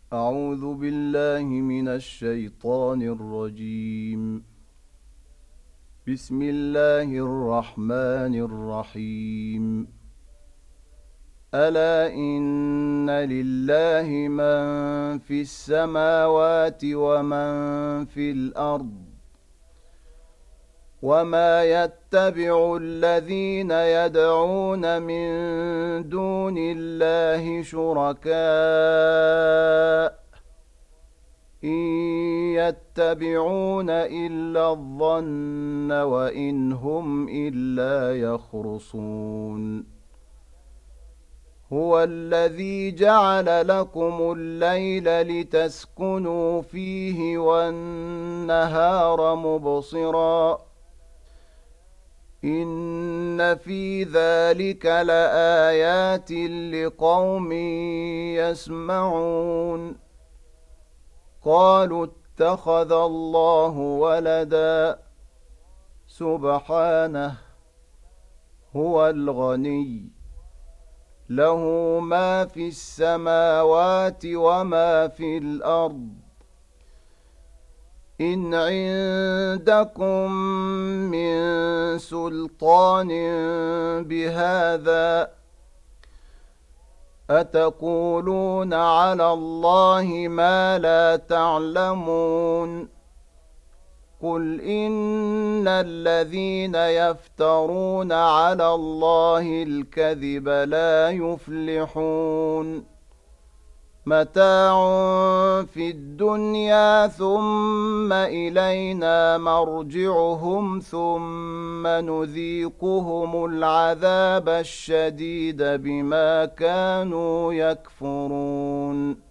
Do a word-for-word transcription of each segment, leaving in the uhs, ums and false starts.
أعوذ بالله من الشيطان الرجيم. بسم الله الرحمن الرحيم. ألا إن لله من في السماوات ومن في الأرض وما يتبع الذين يدعون من دون الله شركاء إن يتبعون إلا الظن وإن هم إلا يخرصون. هو الذي جعل لكم الليل لتسكنوا فيه والنهار مبصرا إن في ذلك لآيات لقوم يسمعون. قالوا اتخذ الله ولدا سبحانه هو الغني له ما في السماوات وما في الأرض إن عندكم من سلطان بهذا أتقولون على الله ما لا تعلمون. قل إن الذين يفترون على الله الكذب لا يفلحون. متاع في الدنيا ثم إلينا مرجعهم ثم نذيقهم العذاب الشديد بما كانوا يكفرون.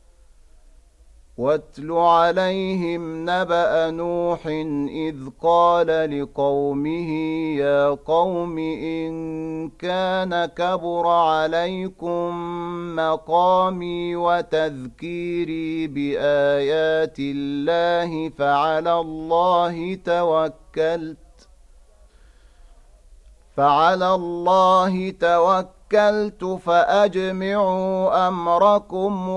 واتل عليهم نبأ نوح إذ قال لقومه يا قوم إن كان كبر عليكم مقامي وتذكيري بآيات الله فعلى الله توكلت فعلى الله توكلت فأجمعوا أمركم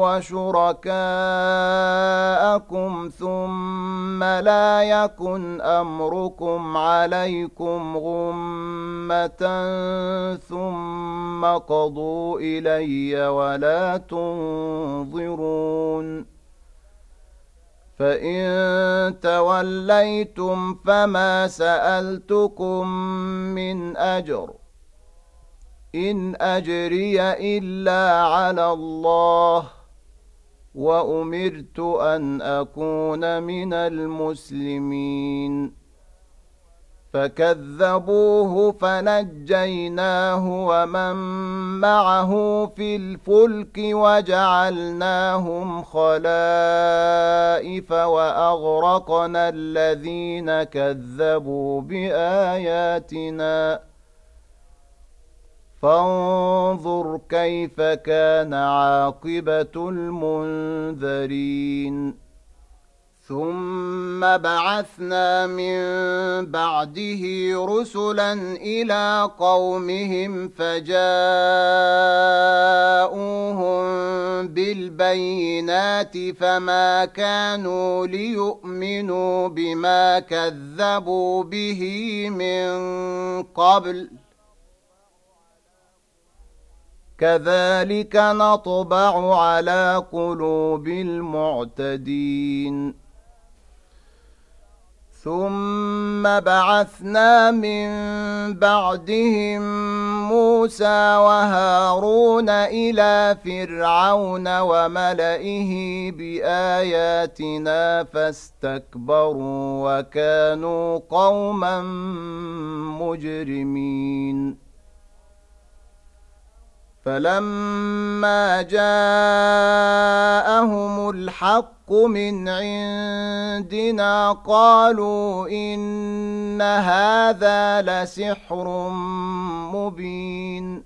وشركاءكم ثم لا يكن أمركم عليكم غمة ثم قضوا إلي ولا تنظرون. فإن توليتم فما سألتكم من أجر إن أجري إلا على الله وأمرت أن أكون من المسلمين. فكذبوه فنجيناه ومن معه في الفلك وجعلناهم خلائف وأغرقنا الذين كذبوا بآياتنا فانظر كيف كان عاقبة المنذرين. ثم بعثنا من بعده رسلا إلى قومهم فجاءوهم بالبينات فما كانوا ليؤمنوا بما كذبوا به من قبل كذلك نطبع على قلوب المعتدين. ثم بعثنا من بعدهم موسى وهارون إلى فرعون وملئه بآياتنا فاستكبروا وكانوا قوما مجرمين. فلما جاءهم الحق من عندنا قالوا إن هذا لسحر مبين.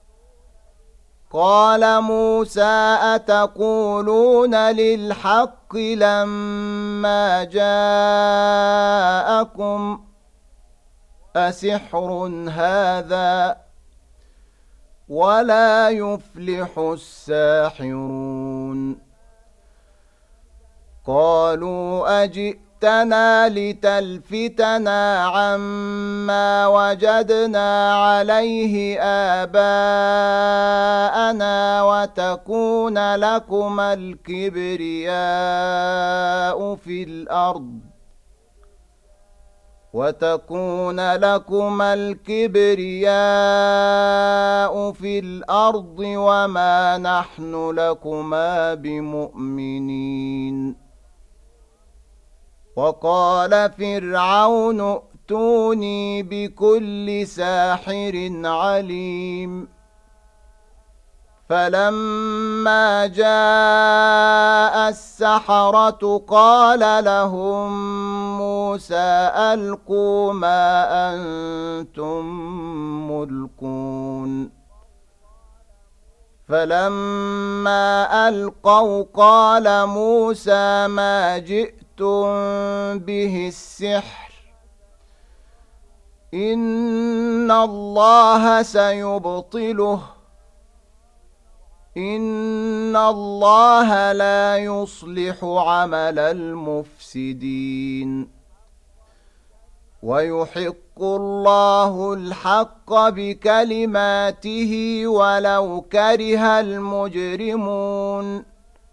قال موسى أتقولون للحق لما جاءكم أسحر هذا ولا يفلح الساحرون قالوا أجئتنا لتلفتنا عما وجدنا عليه آباءنا وتكون لكما الكبرياء في الأرض وتكون لكما الكبرياء في الأرض وما نحن لكما بمؤمنين. وقال فرعون ائتوني بكل ساحر عليم. فلما جاء السحرة قال لهم موسى ألقوا ما أنتم ملقون. فلما ألقوا قال موسى ما جئتم به السحر إن الله سيبطله إن الله لا يصلح عمل المفسدين ويحق الله الحق بكلماته ولو كره المجرمون.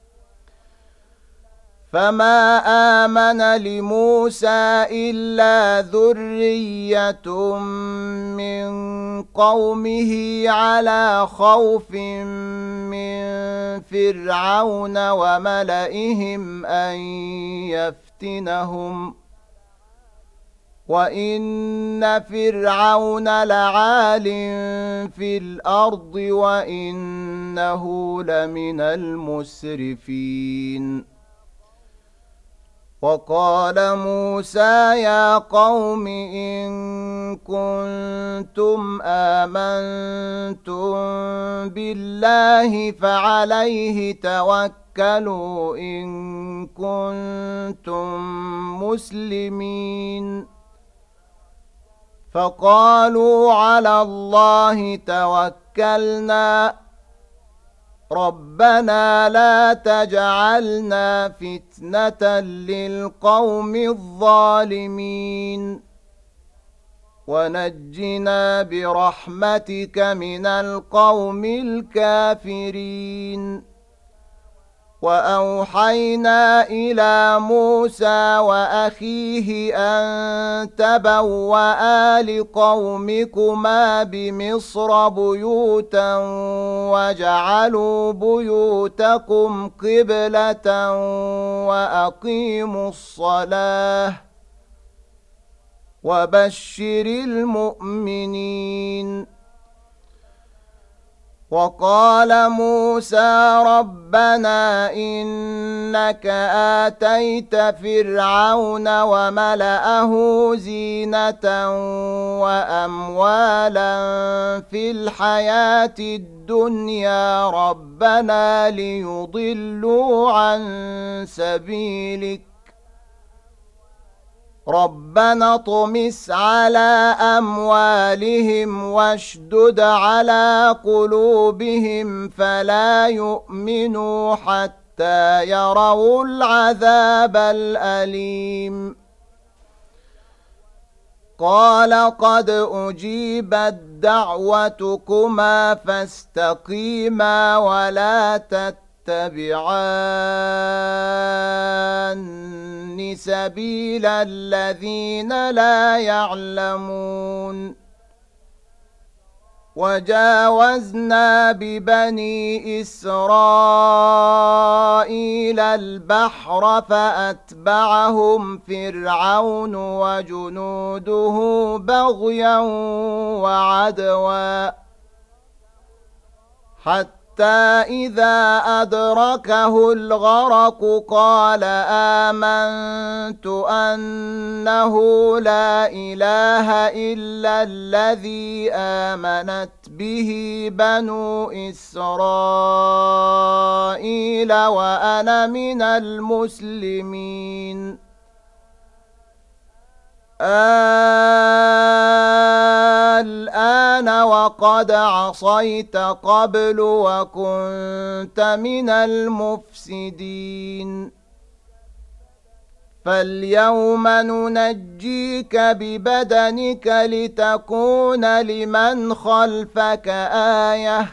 فما آمن لموسى إلا ذرية من قومه على خوف من فرعون وملئهم أن يفتنهم وإن فرعون لعال في الأرض وإنه لمن المسرفين. وقال موسى يا قوم إن كنتم آمنتم بالله فعليه توكلوا إن كنتم مسلمين. فقالوا على الله توكلنا ربنا لا تجعلنا فتنة للقوم الظالمين ونجنا برحمتك من القوم الكافرين. وأوحينا إلى موسى وأخيه أن تبوأ لقومكما بمصر بيوتا وجعلوا بيوتكم قبلة وأقيموا الصلاة وبشر المؤمنين. وقال موسى ربنا إنك آتيت فرعون وملأه زينة وأموالا في الحياة الدنيا ربنا ليضلوا عن سبيلك ربنا اطمس على أموالهم واشدد على قلوبهم فلا يؤمنوا حتى يروا العذاب الأليم. قال قد أجيبت دعوتكما فاستقيما ولا تتبعان سبيل الذين لا يعلمون. وجاوزنا ببني إسرائيل البحر فأتبعهم فرعون وجنوده بغيا وعدوا حتى إذا أدركه الغرق قال آمنت أنه لا إله إلا الذي آمنت به بنو إسرائيل وأنا من المسلمين. الآن وقد عصيت قبل وكنت من المفسدين. فاليوم ننجيك ببدنك لتكون لمن خلفك آية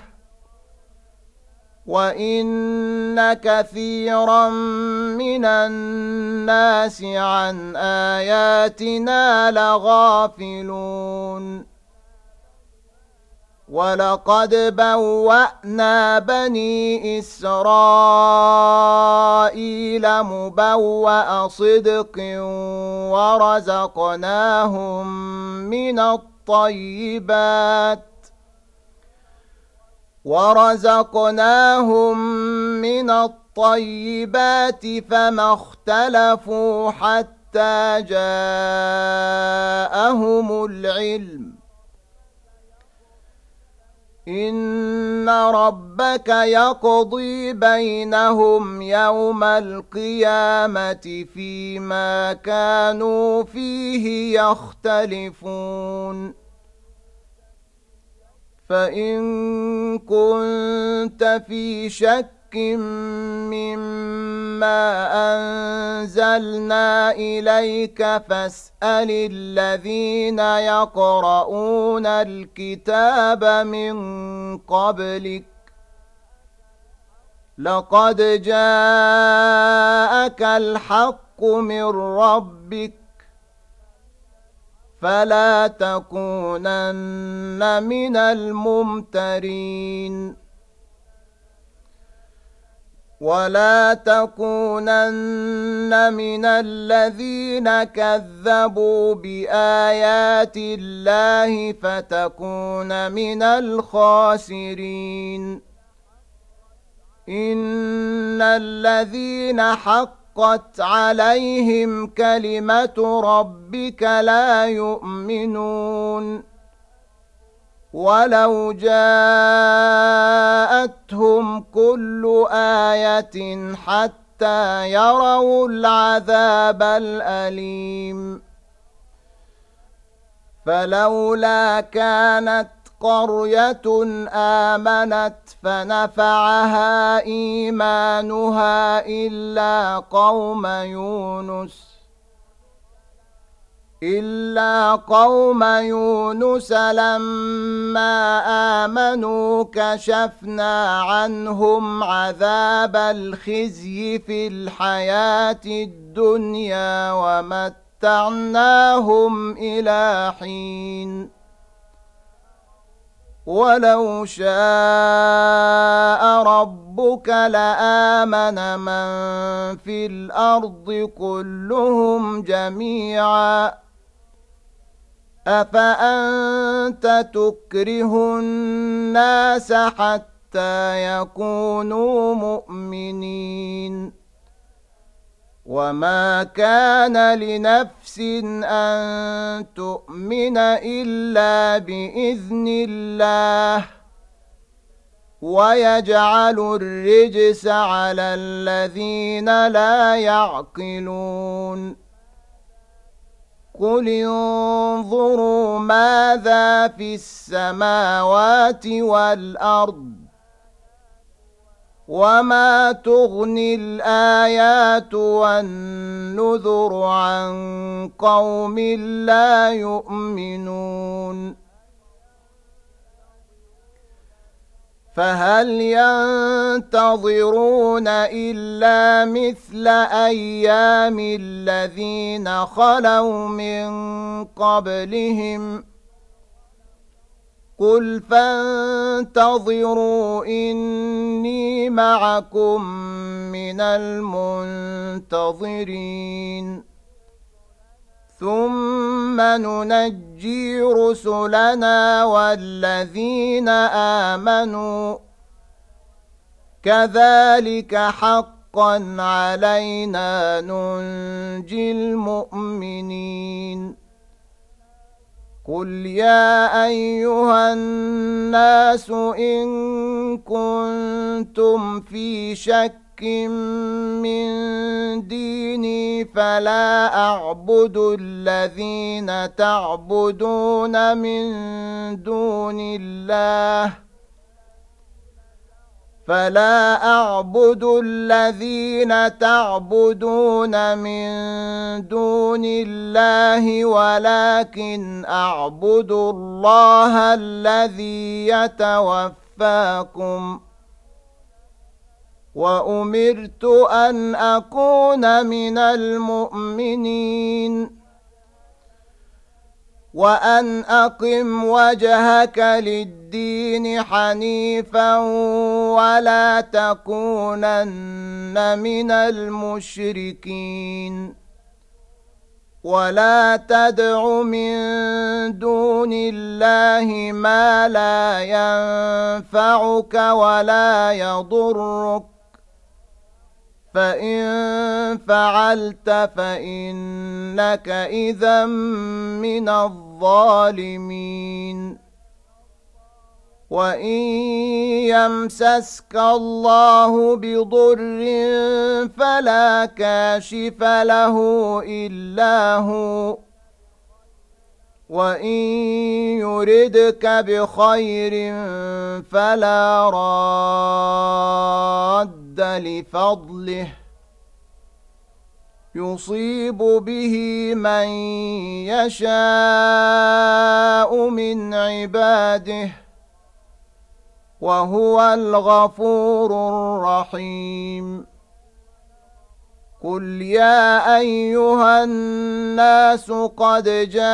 وإن كثيرا من الناس عن آياتنا لغافلون ولقد بوأنا بني إسرائيل مبوأ صدق ورزقناهم من الطيبات ورزقناهم من الطيبات فما اختلفوا حتى جاءهم العلم إن ربك يقضي بينهم يوم القيامة فيما كانوا فيه يختلفون فإن كنت في شك مما أنزلنا إليك فاسأل الذين يقرؤون الكتاب من قبلك لقد جاءك الحق من ربك فلا تكونن من الممترين ولا تكونن من الذين كذبوا بآيات الله فتكون من الخاسرين إن الذين حقت عليهم كلمة ربك لا يؤمنون ولو جاءتهم كل آية حتى يروا العذاب الأليم فلولا كانت قرية آمنت فنفعها إيمانها إلا قوم يونس إلا قوم يونس لما آمنوا كشفنا عنهم عذاب الخزي في الحياة الدنيا ومتعناهم إلى حين ولو شاء ربك لآمن من في الأرض كلهم جميعا أفأنت تكره الناس حتى يكونوا مؤمنين وما كان لنفس أن تؤمن إلا بإذن الله ويجعل الرجس على الذين لا يعقلون قل انظروا ماذا في السماوات والأرض وما تغني الآيات والنذر عن قوم لا يؤمنون فهل ينتظرون إلا مثل أيام الذين خلوا من قبلهم قل فانتظروا إني معكم من المنتظرين ثم ننجي رسلنا والذين آمنوا كذلك حقا علينا ننجي المؤمنين قل يا أيها الناس إن كنتم في شك من ديني فلا أعبد الذين تعبدون من دون الله فلا أعبد الذين تعبدون من دون الله ولكن أعبد الله الذي يتوفاكم وأمرت أن أكون من المؤمنين وأن أقم وجهك للدين حنيفا ولا تكونن من المشركين ولا تدع من دون الله ما لا ينفعك ولا يضرك فإن فعلت فإنك إذا من الظالمين وإن يمسسك الله بضر فلا كاشف له إلا هو وإن يردك بخير فلا راد لفضله يصيب به من يشاء من عباده وهو الغفور الرحيم قل يا أيها الناس قد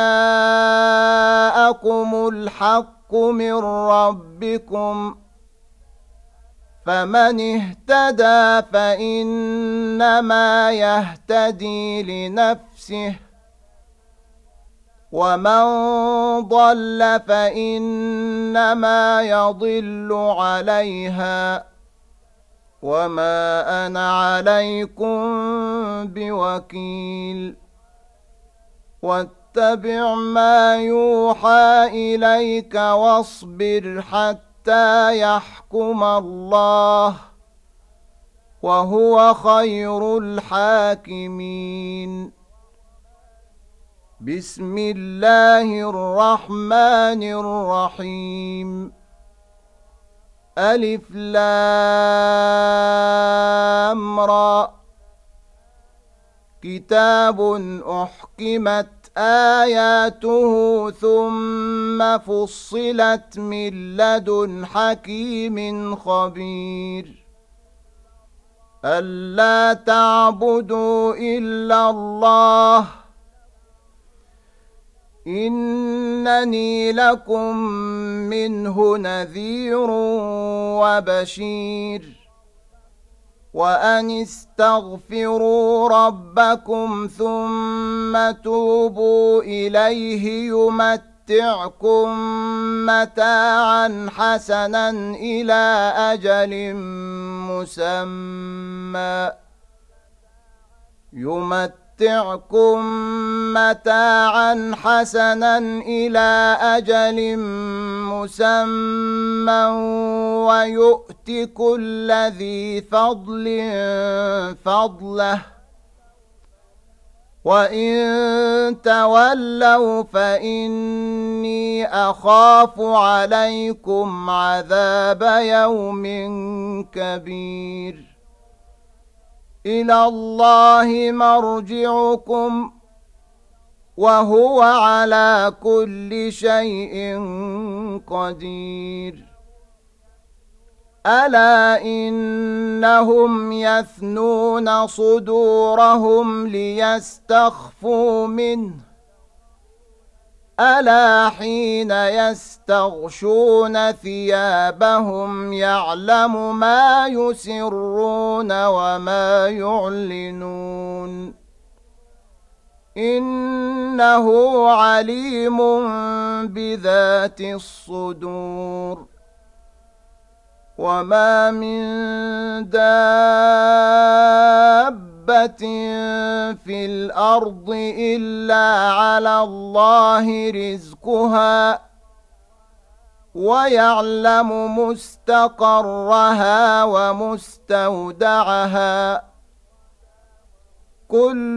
جاءكم الحق من ربكم فمن اهتدى فإنما يهتدي لنفسه ومن ضل فإنما يضل عليها وما أنا عليكم بوكيل واتبع ما يوحى إليك واصبر حتى يحكم الله وهو خير الحاكمين بسم الله الرحمن الرحيم ألف لام را كتاب أحكمت آياته ثم فصلت من لدن حكيم خبير ألا تعبدوا إلا الله إنني لكم منه نذير وبشير وأن استغفروا ربكم ثم توبوا إليه يمتعكم متاعا حسنا إلى أجل مسمى يمتعكم يمتعكم متاعا حسنا إلى أجل مسمى ويؤت كل ذي فضل فضله وإن تولوا فإني أخاف عليكم عذاب يوم كبير إلى الله مرجعكم وهو على كل شيء قدير ألا إنهم يثنون صدورهم ليستخفوا منه ألا حين يستغشون ثيابهم يعلم ما يسرون وما يعلنون إنه عليم بذات الصدور وما من دابة في الأرض إلا على الله رزقها ويعلم مستقرها ومستودعها كل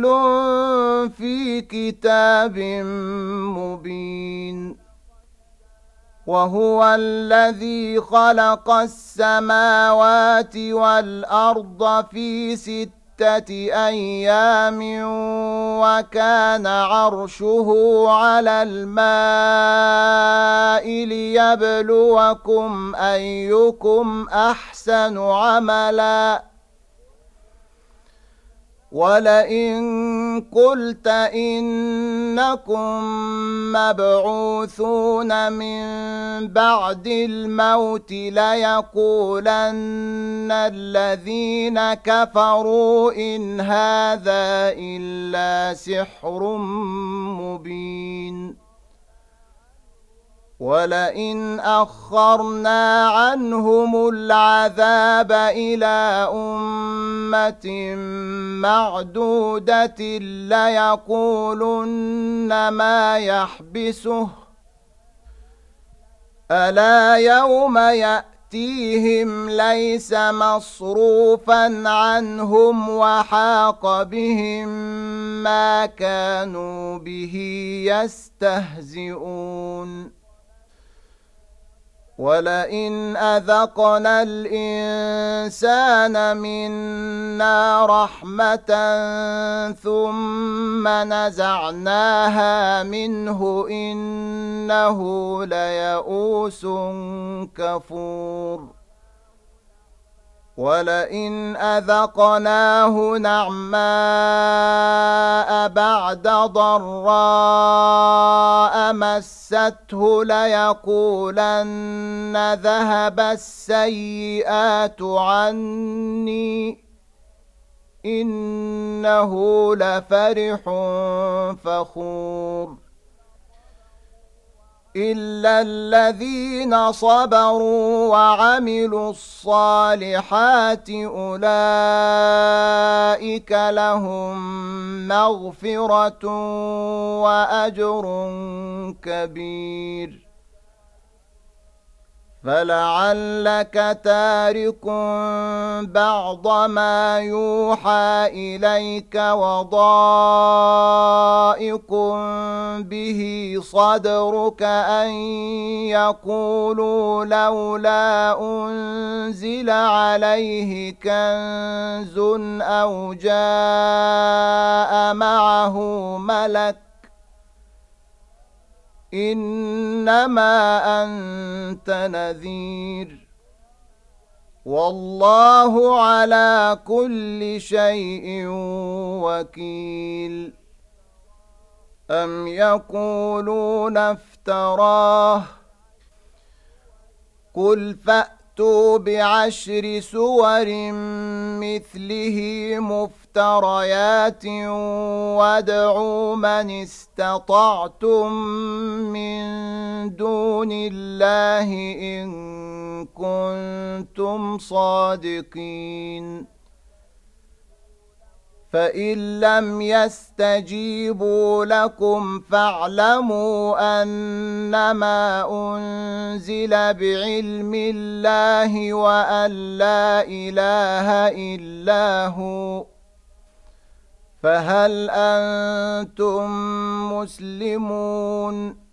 في كتاب مبين وهو الذي خلق السماوات والأرض في ستة أيام وكان عرشه على الماء ليبلوكم أيكم أحسن عملا ولئن قلت إنكم مبعوثون من بعد الموت ليقولن الذين كفروا إن هذا إلا سحر مبين ولئن أخرنا عنهم العذاب إلى أمة معدودة ليقولن ما يحبسه ألا يوم يأتيهم ليس مصروفا عنهم وحاق بهم ما كانوا به يستهزئون ولئن أذقنا الإنسان منا رحمة ثم نزعناها منه إنه ليئوس كفور ولئن أذقناه نعماء بعد ضراء مسته ليقولن ذهب السيئات عني إنه لفرح فخور إلا الذين صبروا وعملوا الصالحات أولئك لهم مغفرة وأجر كبير فلعلك تارك بعض ما يوحى إليك وضائق به صدرك أن يقولوا لولا أنزل عليه كنز أو جاء معه ملك إنما أنت نذير والله على كل شيء وكيل أم يقولون افتراه قل فأتوا بعشر سور مثله مفتريات وادعوا من استطعتم من دون الله إن كنتم صادقين فإن لم يستجيبوا لكم فاعلموا أنما أنزل بعلم الله وأن لا إله إلا هو فهل أنتم مسلمون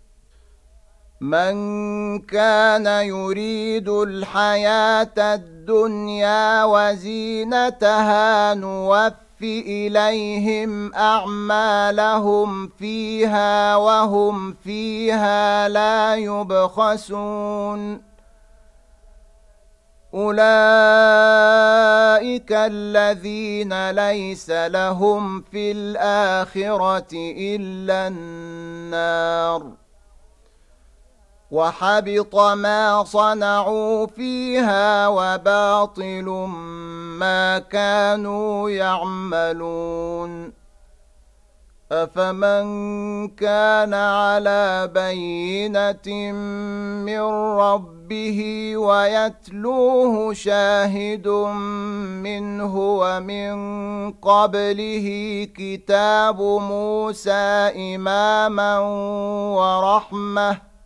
من كان يريد الحياة الدنيا وزينتها نوفي إليهم أعمالهم فيها وهم فيها لا يبخسون أولئك الذين ليس لهم في الآخرة إلا النار وحبط ما صنعوا فيها وباطل ما كانوا يعملون أفمن كان على بينة من ربه ويتلوه شاهد منه ومن قبله كتاب موسى إماما ورحمة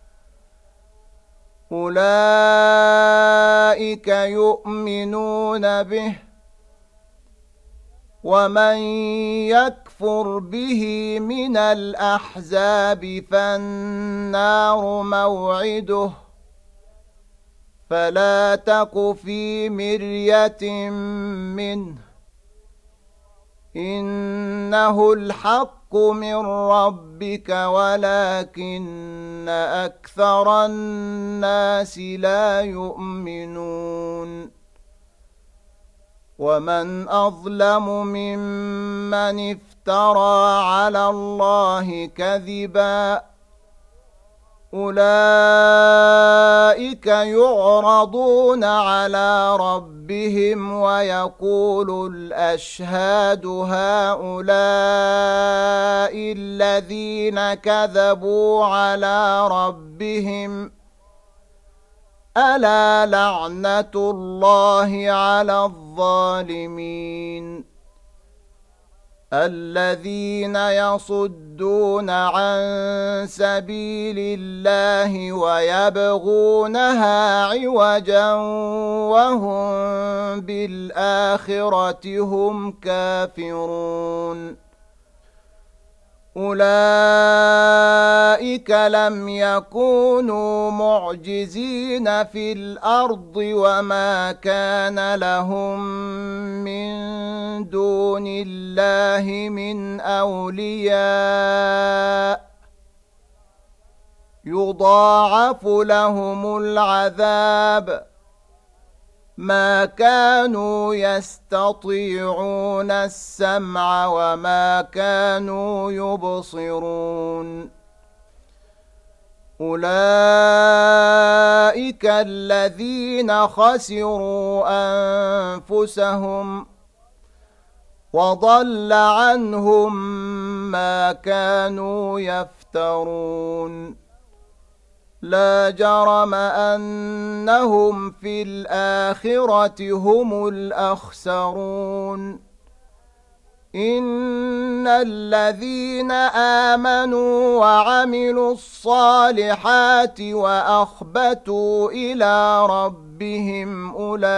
أولئك يؤمنون به ومن يكفر به من الأحزاب فالنار موعده فلا تك في مرية منه إنه الحق من ربك ولكن أكثر الناس لا يؤمنون ومن أظلم ممن افترى على الله كذبا أولئك يعرضون على ربهم ويقول الأشهاد هؤلاء الذين كذبوا على ربهم ألا لعنة الله على الظالمين الذين يصدون عن سبيل الله ويبغونها عوجا وهم بالآخرة هم كافرون أولئك لم يكونوا معجزين في الأرض وما كان لهم من دون الله من أولياء يضاعف لهم العذاب ما كانوا يستطيعون السمع وما كانوا يبصرون أولئك الذين خسروا أنفسهم وضل عنهم ما كانوا يفترون لا جرم أنهم في الآخرة هم الأخسرون إن الذين آمنوا وعملوا الصالحات وأخبتوا إلى ربهم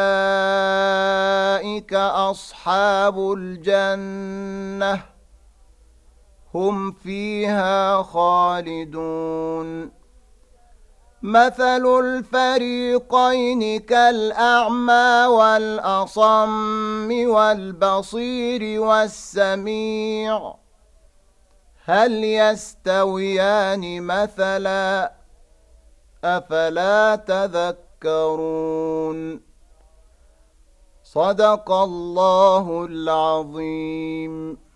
أولئك أصحاب الجنة هم فيها خالدون مثل الفريقين كالأعمى والأصم والبصير والسميع هل يستويان مثلا أفلا تذكرون صدق الله العظيم.